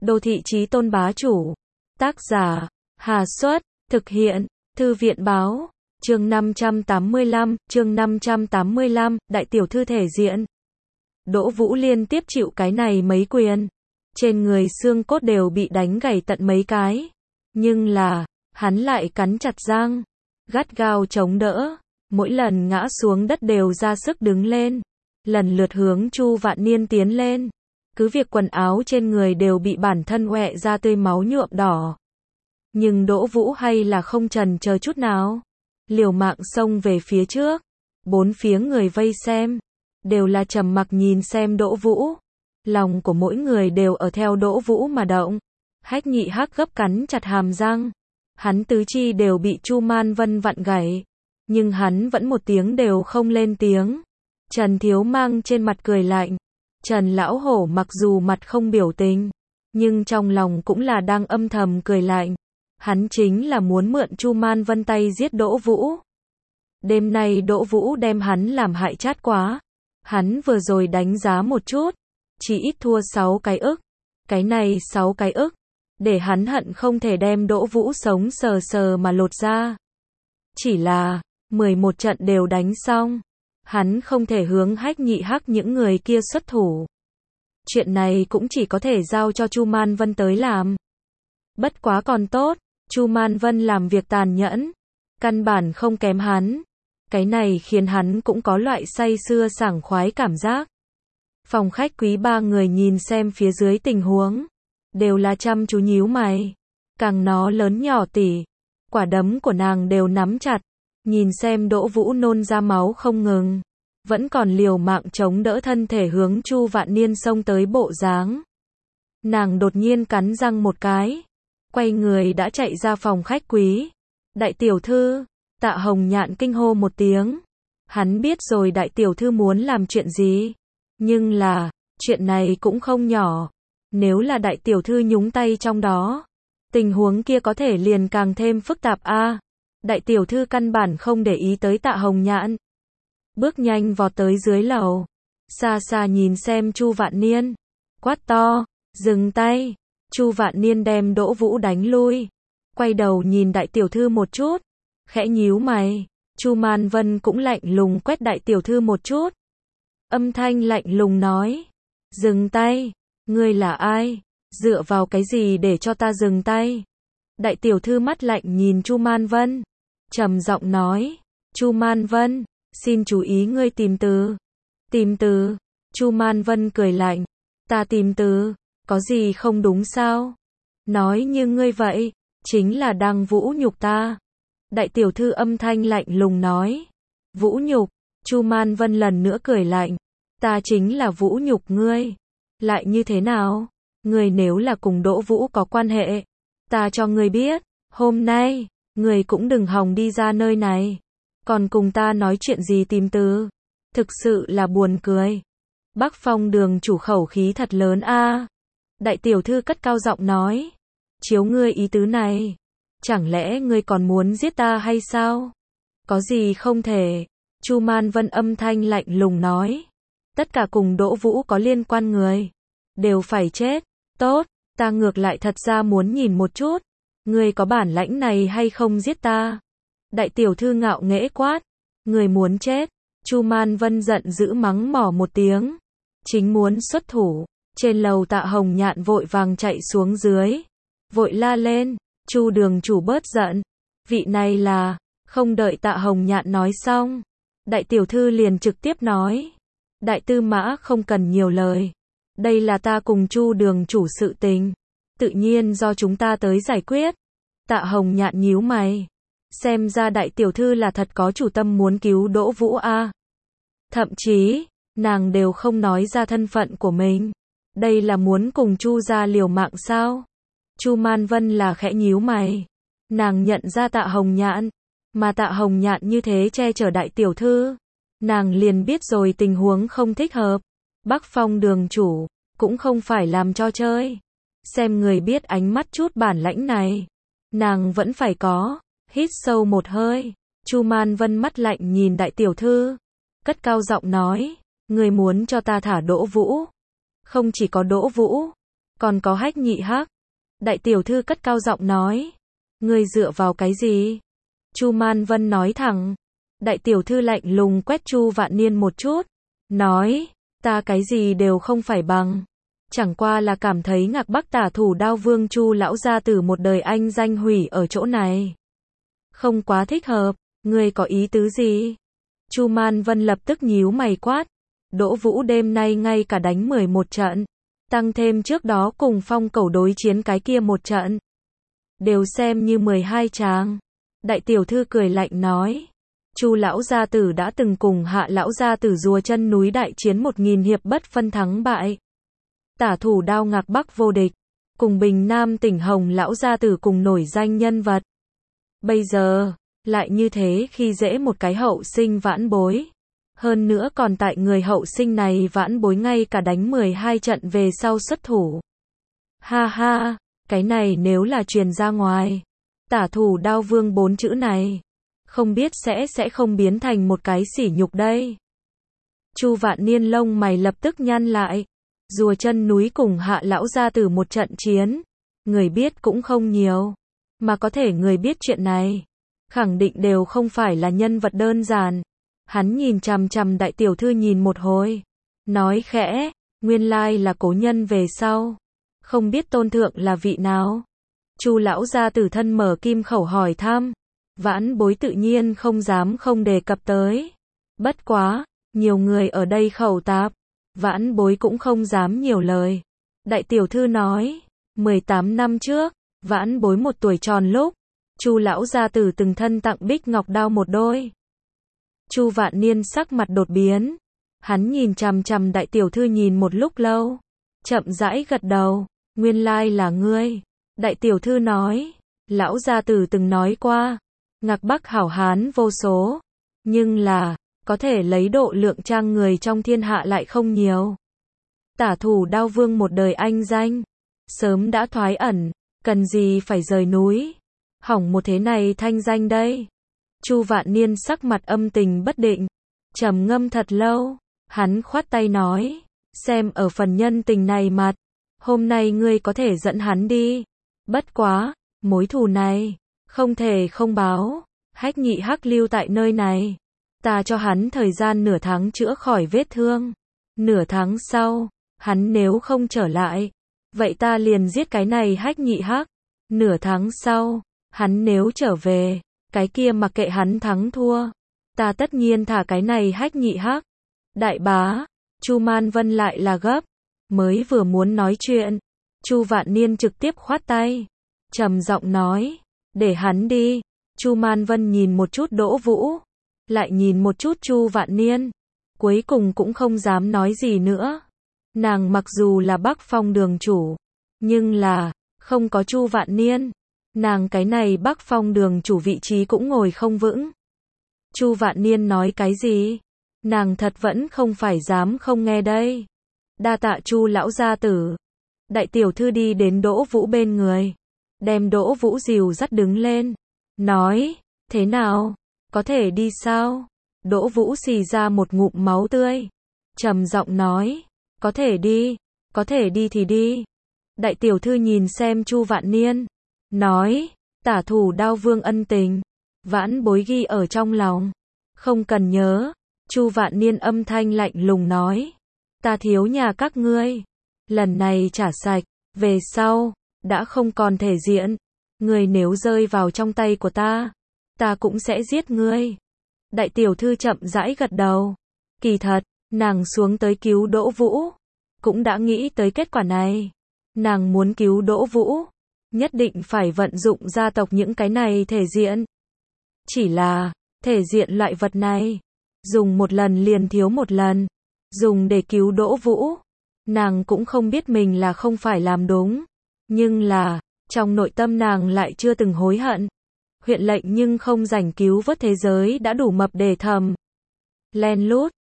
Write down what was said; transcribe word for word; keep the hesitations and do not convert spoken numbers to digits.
Đô thị chí tôn bá chủ. Tác giả, Hà Xuất, thực hiện, Thư viện báo, chương năm trăm tám mươi lăm, chương năm trăm tám mươi lăm, đại tiểu thư thể diện. Đỗ Vũ liên tiếp chịu cái này mấy quyền. Trên người xương cốt đều bị đánh gãy tận mấy cái. Nhưng là, hắn lại cắn chặt răng, gắt gao chống đỡ. Mỗi lần ngã xuống đất đều ra sức đứng lên. Lần lượt hướng Chu Vạn Niên tiến lên. Cứ việc quần áo trên người đều bị bản thân hoẹ ra tươi máu nhuộm đỏ. Nhưng Đỗ Vũ hay là không chần chờ chút nào. Liều mạng xông về phía trước. Bốn phía người vây xem. Đều là trầm mặc nhìn xem Đỗ Vũ. Lòng của mỗi người đều ở theo Đỗ Vũ mà động. Hách Nhị Hắc gấp cắn chặt hàm răng. Hắn tứ chi đều bị Chu Man Vân vặn gãy. Nhưng hắn vẫn một tiếng đều không lên tiếng. Trần Thiếu Mang trên mặt cười lạnh. Trần Lão Hổ mặc dù mặt không biểu tình, nhưng trong lòng cũng là đang âm thầm cười lạnh. Hắn chính là muốn mượn Chu Man Vân tay giết Đỗ Vũ. Đêm nay Đỗ Vũ đem hắn làm hại chát quá. Hắn vừa rồi đánh giá một chút, chỉ ít thua sáu cái ức. Cái này sáu cái ức, để hắn hận không thể đem Đỗ Vũ sống sờ sờ mà lột ra. Chỉ là, mười một trận đều đánh xong. Hắn không thể hướng Hách Nhị Hắc những người kia xuất thủ. Chuyện này cũng chỉ có thể giao cho Chu Man Vân tới làm. Bất quá còn tốt, Chu Man Vân làm việc tàn nhẫn, căn bản không kém hắn. Cái này khiến hắn cũng có loại say sưa sảng khoái cảm giác. Phòng khách quý ba người nhìn xem phía dưới tình huống, đều là chăm chú nhíu mày. Càng nó lớn nhỏ tỉ, quả đấm của nàng đều nắm chặt. Nhìn xem Đỗ Vũ nôn ra máu không ngừng, vẫn còn liều mạng chống đỡ thân thể hướng Chu Vạn Niên xông tới bộ dáng. Nàng đột nhiên cắn răng một cái, quay người đã chạy ra phòng khách quý. Đại tiểu thư, Tạ Hồng Nhạn kinh hô một tiếng. Hắn biết rồi đại tiểu thư muốn làm chuyện gì, nhưng là, chuyện này cũng không nhỏ. Nếu là đại tiểu thư nhúng tay trong đó, tình huống kia có thể liền càng thêm phức tạp a. À, đại tiểu thư căn bản không để ý tới Tạ Hồng Nhạn. Bước nhanh vọt tới dưới lầu. Xa xa nhìn xem Chu Vạn Niên. Quát to, dừng tay. Chu Vạn Niên đem Đỗ Vũ đánh lui. Quay đầu nhìn đại tiểu thư một chút. Khẽ nhíu mày. Chu Man Vân cũng lạnh lùng quét đại tiểu thư một chút. Âm thanh lạnh lùng nói. Dừng tay. Ngươi là ai? Dựa vào cái gì để cho ta dừng tay? Đại tiểu thư mắt lạnh nhìn Chu Man Vân. Trầm giọng nói. Chu Man Vân, xin chú ý ngươi tìm từ. Tìm từ. Chu Man Vân cười lạnh. Ta tìm từ, có gì không đúng sao? Nói như ngươi vậy, chính là đang vũ nhục ta. Đại tiểu thư âm thanh lạnh lùng nói. Vũ nhục. Chu Man Vân lần nữa cười lạnh. Ta chính là vũ nhục ngươi. Lại như thế nào? Ngươi nếu là cùng Đỗ Vũ có quan hệ, ta cho ngươi biết, hôm nay, ngươi cũng đừng hòng đi ra nơi này. Còn cùng ta nói chuyện gì tìm từ? Thực sự là buồn cười. Bắc Phong đường chủ khẩu khí thật lớn a. À. Đại tiểu thư cất cao giọng nói. Chiếu ngươi ý tứ này, chẳng lẽ ngươi còn muốn giết ta hay sao? Có gì không thể? Chu Man Vân âm thanh lạnh lùng nói. Tất cả cùng Đỗ Vũ có liên quan người, đều phải chết. Tốt, ta ngược lại thật ra muốn nhìn một chút. Ngươi có bản lãnh này hay không giết ta? Đại tiểu thư ngạo nghễ quát. Ngươi muốn chết. Chu Man Vân giận dữ mắng mỏ một tiếng. Chính muốn xuất thủ. Trên lầu Tạ Hồng Nhạn vội vàng chạy xuống dưới. Vội la lên. Chu đường chủ bớt giận. Vị này là... Không đợi Tạ Hồng Nhạn nói xong, đại tiểu thư liền trực tiếp nói. Đại tư mã không cần nhiều lời. Đây là ta cùng Chu đường chủ sự tình. Tự nhiên do chúng ta tới giải quyết. Tạ Hồng Nhạn nhíu mày. Xem ra đại tiểu thư là thật có chủ tâm muốn cứu Đỗ Vũ a. À. Thậm chí, nàng đều không nói ra thân phận của mình. Đây là muốn cùng Chu gia liều mạng sao? Chu Man Vân là khẽ nhíu mày. Nàng nhận ra Tạ Hồng Nhạn. Mà Tạ Hồng Nhạn như thế che chở đại tiểu thư. Nàng liền biết rồi tình huống không thích hợp. Bắc Phong đường chủ, cũng không phải làm cho chơi. Xem người biết ánh mắt chút bản lãnh này. Nàng vẫn phải có. Hít sâu một hơi. Chu Man Vân mắt lạnh nhìn đại tiểu thư. Cất cao giọng nói. Người muốn cho ta thả Đỗ Vũ. Không chỉ có Đỗ Vũ. Còn có Hách Nhị Hắc. Đại tiểu thư cất cao giọng nói. Ngươi dựa vào cái gì? Chu Man Vân nói thẳng. Đại tiểu thư lạnh lùng quét Chu Vạn Niên một chút. Nói, ta cái gì đều không phải bằng. Chẳng qua là cảm thấy Ngạc Bắc Tả Thủ Đao Vương Chu lão gia tử một đời anh danh hủy ở chỗ này. Không quá thích hợp, ngươi có ý tứ gì? Chu Man Vân lập tức nhíu mày quát. Đỗ Vũ đêm nay ngay cả đánh mười một trận. Tăng thêm trước đó cùng Phong Cẩu đối chiến cái kia một trận. Đều xem như mười hai tràng. Đại tiểu thư cười lạnh nói. Chu lão gia tử đã từng cùng Hạ lão gia tử rùa chân núi đại chiến một nghìn hiệp bất phân thắng bại. Tả thủ đao Ngạc Bắc vô địch. Cùng Bình Nam tỉnh Hồng lão gia tử cùng nổi danh nhân vật. Bây giờ, lại như thế khi dễ một cái hậu sinh vãn bối. Hơn nữa còn tại người hậu sinh này vãn bối ngay cả đánh mười hai trận về sau xuất thủ. Ha ha, cái này nếu là truyền ra ngoài. Tả thủ đao vương bốn chữ này. Không biết sẽ sẽ không biến thành một cái sỉ nhục đây. Chu Vạn Niên lông mày lập tức nhăn lại. Rùa chân núi cùng Hạ lão gia tử một trận chiến. Người biết cũng không nhiều. Mà có thể người biết chuyện này. Khẳng định đều không phải là nhân vật đơn giản. Hắn nhìn chằm chằm đại tiểu thư nhìn một hồi. Nói khẽ, nguyên lai là cố nhân về sau. Không biết tôn thượng là vị nào. Chu lão gia tử thân mở kim khẩu hỏi thăm. Vãn bối tự nhiên không dám không đề cập tới. Bất quá, nhiều người ở đây khẩu tạp. Vãn bối cũng không dám nhiều lời. Đại tiểu thư nói, mười tám năm trước, vãn bối một tuổi tròn lúc. Chu lão gia tử từng thân tặng bích ngọc đao một đôi. Chu Vạn Niên sắc mặt đột biến. Hắn nhìn chằm chằm đại tiểu thư nhìn một lúc lâu. Chậm rãi gật đầu. Nguyên lai là ngươi. Đại tiểu thư nói. Lão gia tử từng nói qua. Ngạc Bắc hảo hán vô số. Nhưng là, có thể lấy độ lượng trang người trong thiên hạ lại không nhiều. Tả thủ đao vương một đời anh danh. Sớm đã thoái ẩn. Cần gì phải rời núi. Hỏng một thế này thanh danh đây. Chu Vạn Niên sắc mặt âm tình bất định. Trầm ngâm thật lâu. Hắn khoát tay nói. Xem ở phần nhân tình này mặt. Hôm nay ngươi có thể dẫn hắn đi. Bất quá, mối thù này. Không thể không báo. Hách Nhị Hắc lưu tại nơi này. Ta cho hắn thời gian nửa tháng chữa khỏi vết thương. Nửa tháng sau. Hắn nếu không trở lại. Vậy ta liền giết cái này Hách Nhị Hắc. Nửa tháng sau. Hắn nếu trở về. Cái kia mặc kệ hắn thắng thua. Ta tất nhiên thả cái này Hách Nhị Hắc. Đại bá. Chu Man Vân lại là gấp. Mới vừa muốn nói chuyện. Chu Vạn Niên trực tiếp khoát tay. Trầm giọng nói. Để hắn đi. Chu Man Vân nhìn một chút Đỗ Vũ. Lại nhìn một chút Chu Vạn Niên. Cuối cùng cũng không dám nói gì nữa. Nàng mặc dù là Bắc Phong đường chủ. Nhưng là, không có Chu Vạn Niên. Nàng cái này Bắc Phong đường chủ vị trí cũng ngồi không vững. Chu Vạn Niên nói cái gì? Nàng thật vẫn không phải dám không nghe đây. Đa tạ Chu lão gia tử. Đại tiểu thư đi đến Đỗ Vũ bên người. Đem Đỗ Vũ dìu dắt đứng lên. Nói, thế nào? Có thể đi sao? Đỗ Vũ xì ra một ngụm máu tươi. Trầm giọng nói, có thể đi, có thể đi thì đi. Đại tiểu thư nhìn xem Chu Vạn Niên. Nói, tả thủ đao vương ân tình. Vãn bối ghi ở trong lòng. Không cần nhớ. Chu Vạn Niên âm thanh lạnh lùng nói. Ta thiếu nhà các ngươi. Lần này trả sạch. Về sau, đã không còn thể diện. Ngươi nếu rơi vào trong tay của ta. Ta cũng sẽ giết ngươi. Đại tiểu thư chậm rãi gật đầu. Kỳ thật, nàng xuống tới cứu Đỗ Vũ. Cũng đã nghĩ tới kết quả này. Nàng muốn cứu Đỗ Vũ. Nhất định phải vận dụng gia tộc những cái này thể diện. Chỉ là, thể diện loại vật này. Dùng một lần liền thiếu một lần. Dùng để cứu Đỗ Vũ. Nàng cũng không biết mình là không phải làm đúng. Nhưng là, trong nội tâm nàng lại chưa từng hối hận. Huyện lệnh nhưng không rảnh cứu vớt thế giới đã đủ mập để thầm. Len lút,